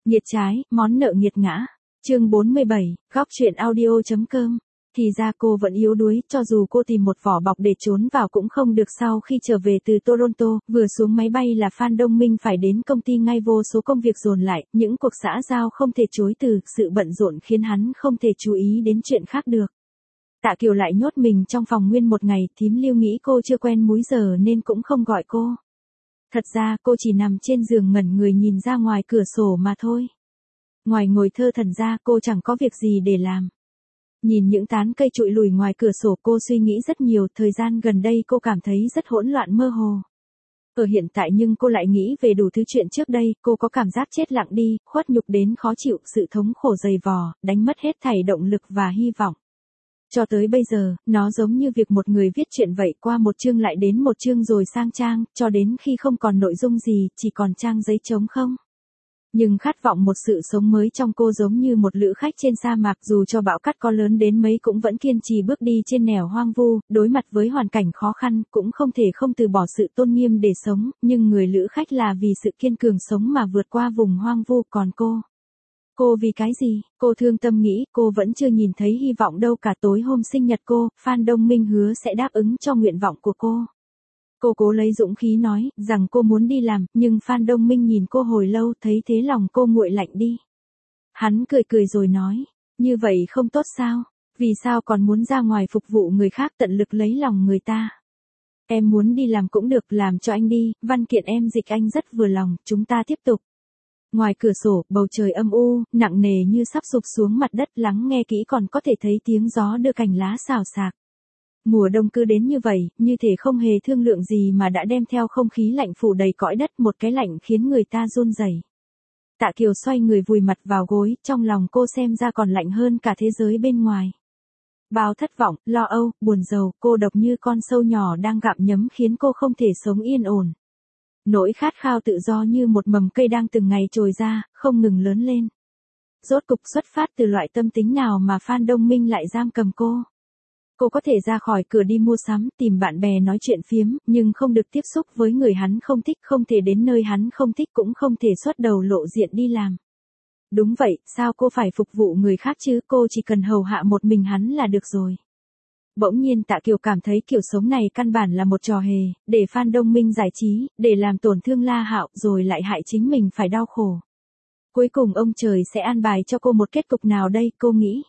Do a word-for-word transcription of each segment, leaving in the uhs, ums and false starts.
Nghiệt trái, món nợ nghiệt ngã. Chương bốn mươi bảy, góc truyện audio.com. Thì ra cô vẫn yếu đuối, cho dù cô tìm một vỏ bọc để trốn vào cũng không được. Sau khi trở về từ Toronto, vừa xuống máy bay là Phan Đông Minh phải đến công ty ngay, vô số công việc dồn lại, những cuộc xã giao không thể chối từ, sự bận rộn khiến hắn không thể chú ý đến chuyện khác được. Tạ Kiều lại nhốt mình trong phòng nguyên một ngày, thím Lưu nghĩ cô chưa quen múi giờ nên cũng không gọi cô. Thật ra cô chỉ nằm trên giường ngẩn người nhìn ra ngoài cửa sổ mà thôi. Ngoài ngồi thơ thẩn ra cô chẳng có việc gì để làm. Nhìn những tán cây trụi lùi ngoài cửa sổ cô suy nghĩ rất nhiều, thời gian gần đây cô cảm thấy rất hỗn loạn mơ hồ. Ở hiện tại nhưng cô lại nghĩ về đủ thứ chuyện trước đây, cô có cảm giác chết lặng đi, khuất nhục đến khó chịu, sự thống khổ dày vò, đánh mất hết thảy động lực và hy vọng. Cho tới bây giờ, nó giống như việc một người viết chuyện vậy, qua một chương lại đến một chương rồi sang trang, cho đến khi không còn nội dung gì, chỉ còn trang giấy trống không. Nhưng khát vọng một sự sống mới trong cô giống như một lữ khách trên sa mạc, dù cho bão cát có lớn đến mấy cũng vẫn kiên trì bước đi trên nẻo hoang vu, đối mặt với hoàn cảnh khó khăn, cũng không thể không từ bỏ sự tôn nghiêm để sống, nhưng người lữ khách là vì sự kiên cường sống mà vượt qua vùng hoang vu, còn cô. Cô vì cái gì? Cô thương tâm nghĩ, cô vẫn chưa nhìn thấy hy vọng đâu cả. Tối hôm sinh nhật cô, Phan Đông Minh hứa sẽ đáp ứng cho nguyện vọng của cô. Cô cố lấy dũng khí nói rằng cô muốn đi làm, nhưng Phan Đông Minh nhìn cô hồi lâu, thấy thế lòng cô nguội lạnh đi. Hắn cười cười rồi nói, như vậy không tốt sao? Vì sao còn muốn ra ngoài phục vụ người khác, tận lực lấy lòng người ta? Em muốn đi làm cũng được, làm cho anh đi, văn kiện em dịch anh rất vừa lòng, chúng ta tiếp tục. Ngoài cửa sổ, bầu trời âm u, nặng nề như sắp sụp xuống mặt đất, lắng nghe kỹ còn có thể thấy tiếng gió đưa cành lá xào xạc. Mùa đông cứ đến như vậy, như thể không hề thương lượng gì mà đã đem theo không khí lạnh phủ đầy cõi đất, một cái lạnh khiến người ta run rẩy. Tạ Kiều xoay người vùi mặt vào gối, trong lòng cô xem ra còn lạnh hơn cả thế giới bên ngoài. Bao thất vọng, lo âu, buồn rầu, cô độc như con sâu nhỏ đang gặm nhấm khiến cô không thể sống yên ổn. Nỗi khát khao tự do như một mầm cây đang từng ngày trồi ra, không ngừng lớn lên. Rốt cục xuất phát từ loại tâm tính nào mà Phan Đông Minh lại giam cầm cô? Cô có thể ra khỏi cửa đi mua sắm, tìm bạn bè nói chuyện phiếm, nhưng không được tiếp xúc với người hắn không thích, không thể đến nơi hắn không thích, cũng không thể xuất đầu lộ diện đi làm. Đúng vậy, sao cô phải phục vụ người khác chứ, cô chỉ cần hầu hạ một mình hắn là được rồi. Bỗng nhiên Tạ Kiều cảm thấy kiểu sống này căn bản là một trò hề, để Phan Đông Minh giải trí, để làm tổn thương La Hạo, rồi lại hại chính mình phải đau khổ. Cuối cùng ông trời sẽ an bài cho cô một kết cục nào đây, cô nghĩ.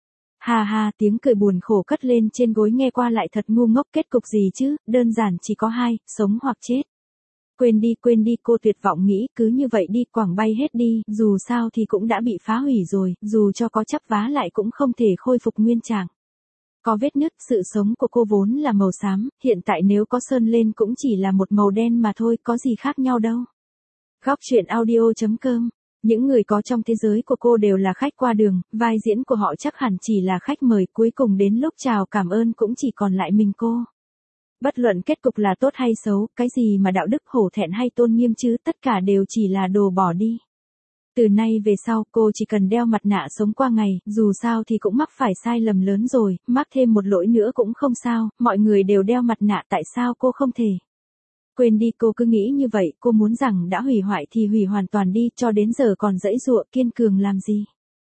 Ha ha, tiếng cười buồn khổ cất lên trên gối nghe qua lại thật ngu ngốc, kết cục gì chứ, đơn giản chỉ có hai, sống hoặc chết. Quên đi, quên đi, cô tuyệt vọng nghĩ, cứ như vậy đi, quẳng bay hết đi, dù sao thì cũng đã bị phá hủy rồi, dù cho có chắp vá lại cũng không thể khôi phục nguyên trạng. Có vết nứt, sự sống của cô vốn là màu xám, hiện tại nếu có sơn lên cũng chỉ là một màu đen mà thôi, có gì khác nhau đâu. Góc truyện audio.com. Những người có trong thế giới của cô đều là khách qua đường, vai diễn của họ chắc hẳn chỉ là khách mời, cuối cùng đến lúc chào cảm ơn cũng chỉ còn lại mình cô. Bất luận kết cục là tốt hay xấu, cái gì mà đạo đức hổ thẹn hay tôn nghiêm chứ, tất cả đều chỉ là đồ bỏ đi. Từ nay về sau, cô chỉ cần đeo mặt nạ sống qua ngày, dù sao thì cũng mắc phải sai lầm lớn rồi, mắc thêm một lỗi nữa cũng không sao, mọi người đều đeo mặt nạ, tại sao cô không thể? Quên đi, cô cứ nghĩ như vậy, cô muốn rằng đã hủy hoại thì hủy hoàn toàn đi, cho đến giờ còn giãy giụa kiên cường làm gì?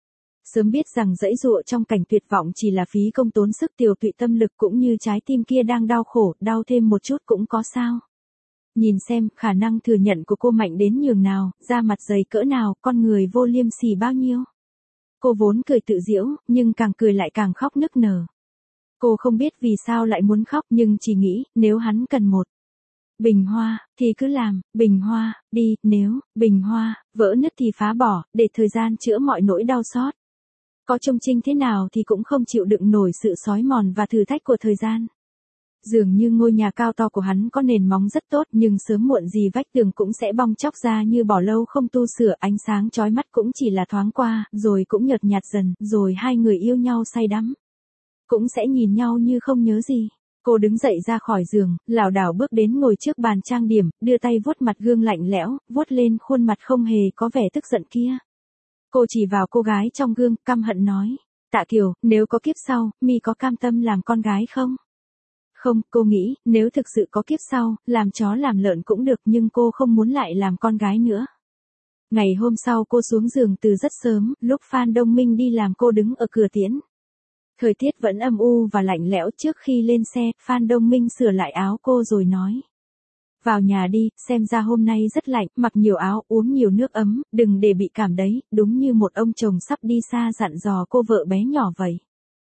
Sớm biết rằng giãy giụa trong cảnh tuyệt vọng chỉ là phí công tốn sức, tiều tụy tâm lực, cũng như trái tim kia đang đau khổ, đau thêm một chút cũng có sao? Nhìn xem, khả năng thừa nhận của cô mạnh đến nhường nào, da mặt dày cỡ nào, con người vô liêm sỉ bao nhiêu. Cô vốn cười tự giễu, nhưng càng cười lại càng khóc nức nở. Cô không biết vì sao lại muốn khóc, nhưng chỉ nghĩ, nếu hắn cần một bình hoa, thì cứ làm, bình hoa, đi, nếu, bình hoa, vỡ nứt thì phá bỏ, để thời gian chữa mọi nỗi đau xót. Có trông chinh thế nào thì cũng không chịu đựng nổi sự xói mòn và thử thách của thời gian. Dường như ngôi nhà cao to của hắn có nền móng rất tốt, nhưng sớm muộn gì vách tường cũng sẽ bong chóc ra như bỏ lâu không tu sửa, ánh sáng chói mắt cũng chỉ là thoáng qua, rồi cũng nhợt nhạt dần, rồi hai người yêu nhau say đắm. Cũng sẽ nhìn nhau như không nhớ gì. Cô đứng dậy ra khỏi giường, lảo đảo bước đến ngồi trước bàn trang điểm, đưa tay vuốt mặt gương lạnh lẽo, vuốt lên khuôn mặt không hề có vẻ tức giận kia. Cô chỉ vào cô gái trong gương, căm hận nói, Tạ Kiều, nếu có kiếp sau, mi có cam tâm làm con gái không? Không, cô nghĩ, nếu thực sự có kiếp sau, làm chó làm lợn cũng được, nhưng cô không muốn lại làm con gái nữa. Ngày hôm sau cô xuống giường từ rất sớm, lúc Phan Đông Minh đi làm cô đứng ở cửa tiễn. Thời tiết vẫn âm u và lạnh lẽo. Trước khi lên xe, Phan Đông Minh sửa lại áo cô rồi nói. Vào nhà đi, xem ra hôm nay rất lạnh, mặc nhiều áo, uống nhiều nước ấm, đừng để bị cảm đấy, đúng như một ông chồng sắp đi xa dặn dò cô vợ bé nhỏ vậy.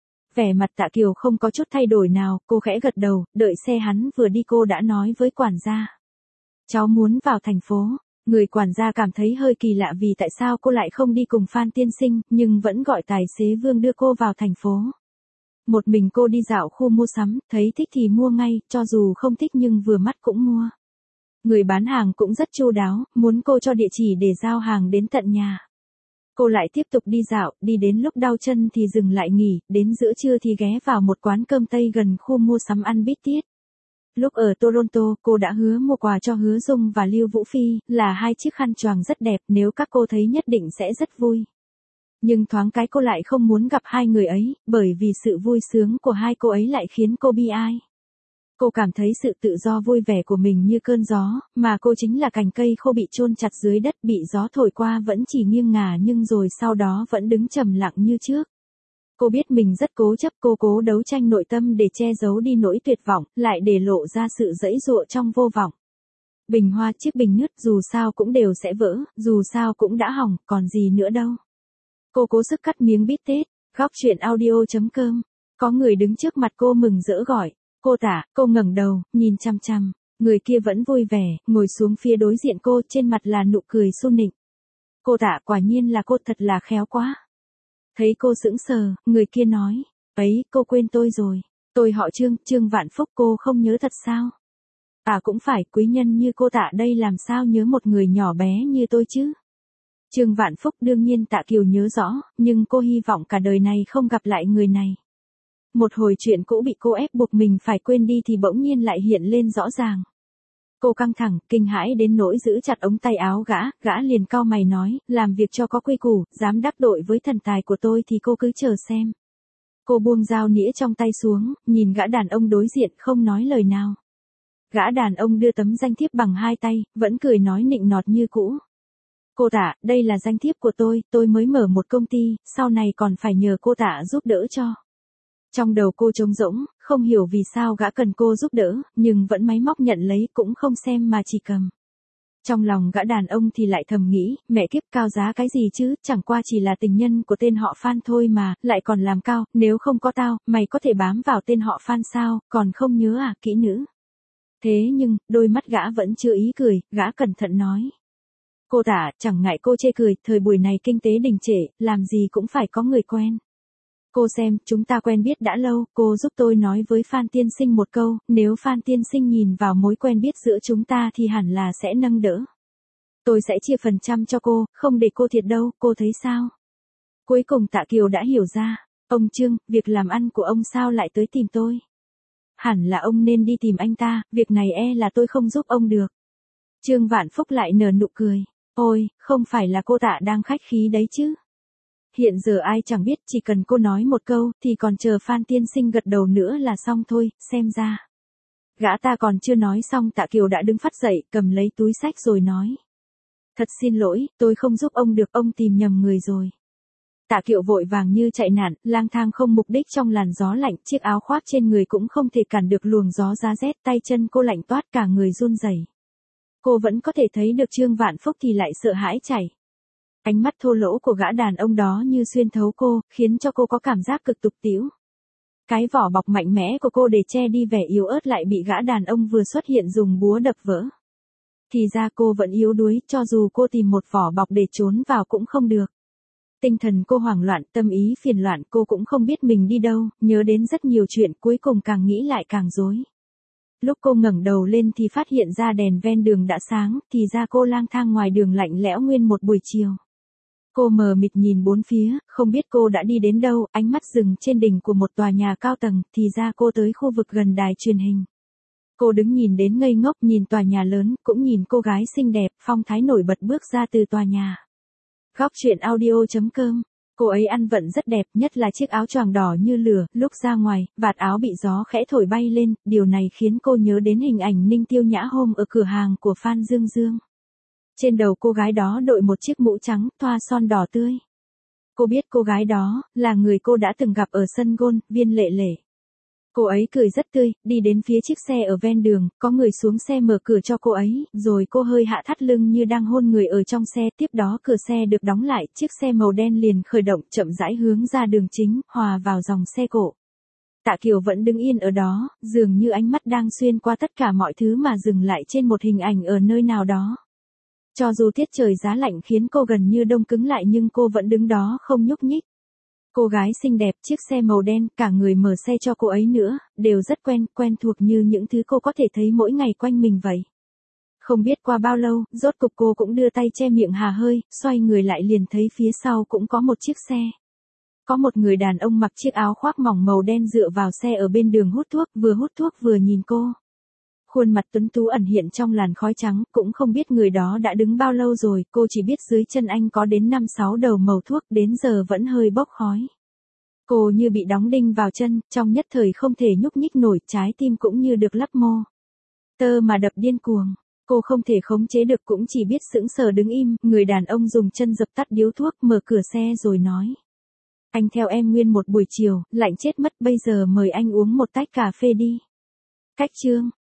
Vẻ mặt Tạ Kiều không có chút thay đổi nào, cô khẽ gật đầu, đợi xe hắn vừa đi cô đã nói với quản gia. Cháu muốn vào thành phố. Người quản gia cảm thấy hơi kỳ lạ vì tại sao cô lại không đi cùng Phan tiên sinh, nhưng vẫn gọi tài xế Vương đưa cô vào thành phố. Một mình cô đi dạo khu mua sắm, thấy thích thì mua ngay, cho dù không thích nhưng vừa mắt cũng mua. Người bán hàng cũng rất chu đáo, muốn cô cho địa chỉ để giao hàng đến tận nhà. Cô lại tiếp tục đi dạo, đi đến lúc đau chân thì dừng lại nghỉ, đến giữa trưa thì ghé vào một quán cơm Tây gần khu mua sắm ăn bít tiết. Lúc ở Toronto, cô đã hứa mua quà cho Hứa Dung và Lưu Vũ Phi, là hai chiếc khăn choàng rất đẹp, nếu các cô thấy nhất định sẽ rất vui. Nhưng thoáng cái cô lại không muốn gặp hai người ấy, bởi vì sự vui sướng của hai cô ấy lại khiến cô bi ai. Cô cảm thấy sự tự do vui vẻ của mình như cơn gió, mà cô chính là cành cây khô bị chôn chặt dưới đất, bị gió thổi qua vẫn chỉ nghiêng ngả nhưng rồi sau đó vẫn đứng trầm lặng như trước. Cô biết mình rất cố chấp, cô cố đấu tranh nội tâm để che giấu đi nỗi tuyệt vọng, lại để lộ ra sự giãy giụa trong vô vọng. Bình hoa chiếc bình nứt dù sao cũng đều sẽ vỡ, dù sao cũng đã hỏng, còn gì nữa đâu. Cô cố sức cắt miếng bít tết, góc chuyện audio chấm com. Có người đứng trước mặt cô mừng rỡ gọi. Cô Tạ, cô ngẩng đầu, nhìn chăm chăm. Người kia vẫn vui vẻ, ngồi xuống phía đối diện cô, trên mặt là nụ cười su nịnh. Cô Tạ, quả nhiên là cô, thật là khéo quá. Thấy cô sững sờ, người kia nói. Ấy, cô quên tôi rồi. Tôi họ Trương, Trương Vạn Phúc, cô không nhớ thật sao? À cũng phải, quý nhân như cô Tạ đây làm sao nhớ một người nhỏ bé như tôi chứ? Trương Vạn Phúc đương nhiên Tạ Kiều nhớ rõ, nhưng cô hy vọng cả đời này không gặp lại người này. Một hồi chuyện cũ bị cô ép buộc mình phải quên đi thì bỗng nhiên lại hiện lên rõ ràng. Cô căng thẳng, kinh hãi đến nỗi giữ chặt ống tay áo gã, gã liền cau mày nói, làm việc cho có quy củ, dám đắc tội với thần tài của tôi thì cô cứ chờ xem. Cô buông dao nĩa trong tay xuống, nhìn gã đàn ông đối diện không nói lời nào. Gã đàn ông đưa tấm danh thiếp bằng hai tay, vẫn cười nói nịnh nọt như cũ. Cô Tạ, đây là danh thiếp của tôi, tôi mới mở một công ty, sau này còn phải nhờ cô Tạ giúp đỡ cho. Trong đầu cô trống rỗng, không hiểu vì sao gã cần cô giúp đỡ, nhưng vẫn máy móc nhận lấy cũng không xem mà chỉ cầm. Trong lòng gã đàn ông thì lại thầm nghĩ, mẹ kiếp cao giá cái gì chứ, chẳng qua chỉ là tình nhân của tên họ Phan thôi mà, lại còn làm cao, nếu không có tao, mày có thể bám vào tên họ Phan sao, còn không nhớ à, kỹ nữ. Thế nhưng, đôi mắt gã vẫn chưa ý cười, gã cẩn thận nói. Cô Tạ, chẳng ngại cô chê cười, thời buổi này kinh tế đình trệ, làm gì cũng phải có người quen. Cô xem, chúng ta quen biết đã lâu, cô giúp tôi nói với Phan tiên sinh một câu, nếu Phan tiên sinh nhìn vào mối quen biết giữa chúng ta thì hẳn là sẽ nâng đỡ. Tôi sẽ chia phần trăm cho cô, không để cô thiệt đâu, cô thấy sao? Cuối cùng Tạ Kiều đã hiểu ra, ông Trương, việc làm ăn của ông sao lại tới tìm tôi? Hẳn là ông nên đi tìm anh ta, việc này e là tôi không giúp ông được. Trương Vạn Phúc lại nở nụ cười, ôi, không phải là cô Tạ đang khách khí đấy chứ? Hiện giờ ai chẳng biết, chỉ cần cô nói một câu, thì còn chờ Phan tiên sinh gật đầu nữa là xong thôi, xem ra. Gã ta còn chưa nói xong Tạ Kiều đã đứng phắt dậy, cầm lấy túi xách rồi nói. Thật xin lỗi, tôi không giúp ông được, ông tìm nhầm người rồi. Tạ Kiều vội vàng như chạy nạn, lang thang không mục đích trong làn gió lạnh, chiếc áo khoác trên người cũng không thể cản được luồng gió giá rét, tay chân cô lạnh toát cả người run rẩy. Cô vẫn có thể thấy được Trương Vạn Phúc thì lại sợ hãi chảy. Ánh mắt thô lỗ của gã đàn ông đó như xuyên thấu cô, khiến cho cô có cảm giác cực tục tĩu. Cái vỏ bọc mạnh mẽ của cô để che đi vẻ yếu ớt lại bị gã đàn ông vừa xuất hiện dùng búa đập vỡ. Thì ra cô vẫn yếu đuối, cho dù cô tìm một vỏ bọc để trốn vào cũng không được. Tinh thần cô hoảng loạn, tâm ý phiền loạn, cô cũng không biết mình đi đâu, nhớ đến rất nhiều chuyện, cuối cùng càng nghĩ lại càng rối. Lúc cô ngẩng đầu lên thì phát hiện ra đèn ven đường đã sáng, thì ra cô lang thang ngoài đường lạnh lẽo nguyên một buổi chiều. Cô mờ mịt nhìn bốn phía, không biết cô đã đi đến đâu, ánh mắt dừng trên đỉnh của một tòa nhà cao tầng, thì ra cô tới khu vực gần đài truyền hình. Cô đứng nhìn đến ngây ngốc, nhìn tòa nhà lớn, cũng nhìn cô gái xinh đẹp, phong thái nổi bật bước ra từ tòa nhà. Góc chuyện audio chấm com. Cô ấy ăn vận rất đẹp, nhất là chiếc áo choàng đỏ như lửa, lúc ra ngoài, vạt áo bị gió khẽ thổi bay lên, điều này khiến cô nhớ đến hình ảnh Ninh Tiêu Nhã hôm ở cửa hàng của Phan Dương Dương. Trên đầu cô gái đó đội một chiếc mũ trắng, thoa son đỏ tươi. Cô biết cô gái đó, là người cô đã từng gặp ở sân golf, Viên Lệ Lệ. Cô ấy cười rất tươi, đi đến phía chiếc xe ở ven đường, có người xuống xe mở cửa cho cô ấy, rồi cô hơi hạ thắt lưng như đang hôn người ở trong xe, tiếp đó cửa xe được đóng lại, chiếc xe màu đen liền khởi động, chậm rãi hướng ra đường chính, hòa vào dòng xe cộ. Tạ Kiều vẫn đứng yên ở đó, dường như ánh mắt đang xuyên qua tất cả mọi thứ mà dừng lại trên một hình ảnh ở nơi nào đó. Cho dù tiết trời giá lạnh khiến cô gần như đông cứng lại nhưng cô vẫn đứng đó không nhúc nhích. Cô gái xinh đẹp, chiếc xe màu đen, cả người mở xe cho cô ấy nữa, đều rất quen, quen thuộc như những thứ cô có thể thấy mỗi ngày quanh mình vậy. Không biết qua bao lâu, rốt cục cô cũng đưa tay che miệng hà hơi, xoay người lại liền thấy phía sau cũng có một chiếc xe. Có một người đàn ông mặc chiếc áo khoác mỏng màu đen dựa vào xe ở bên đường hút thuốc, vừa hút thuốc vừa nhìn cô. Khuôn mặt tuấn tú ẩn hiện trong làn khói trắng, cũng không biết người đó đã đứng bao lâu rồi, cô chỉ biết dưới chân anh có đến năm sáu đầu mẩu thuốc, đến giờ vẫn hơi bốc khói. Cô như bị đóng đinh vào chân, trong nhất thời không thể nhúc nhích nổi, trái tim cũng như được lắp mô tơ mà đập điên cuồng. Cô không thể khống chế được cũng chỉ biết sững sờ đứng im, người đàn ông dùng chân dập tắt điếu thuốc, mở cửa xe rồi nói. Anh theo em nguyên một buổi chiều, lạnh chết mất, bây giờ mời anh uống một tách cà phê đi. Cách chương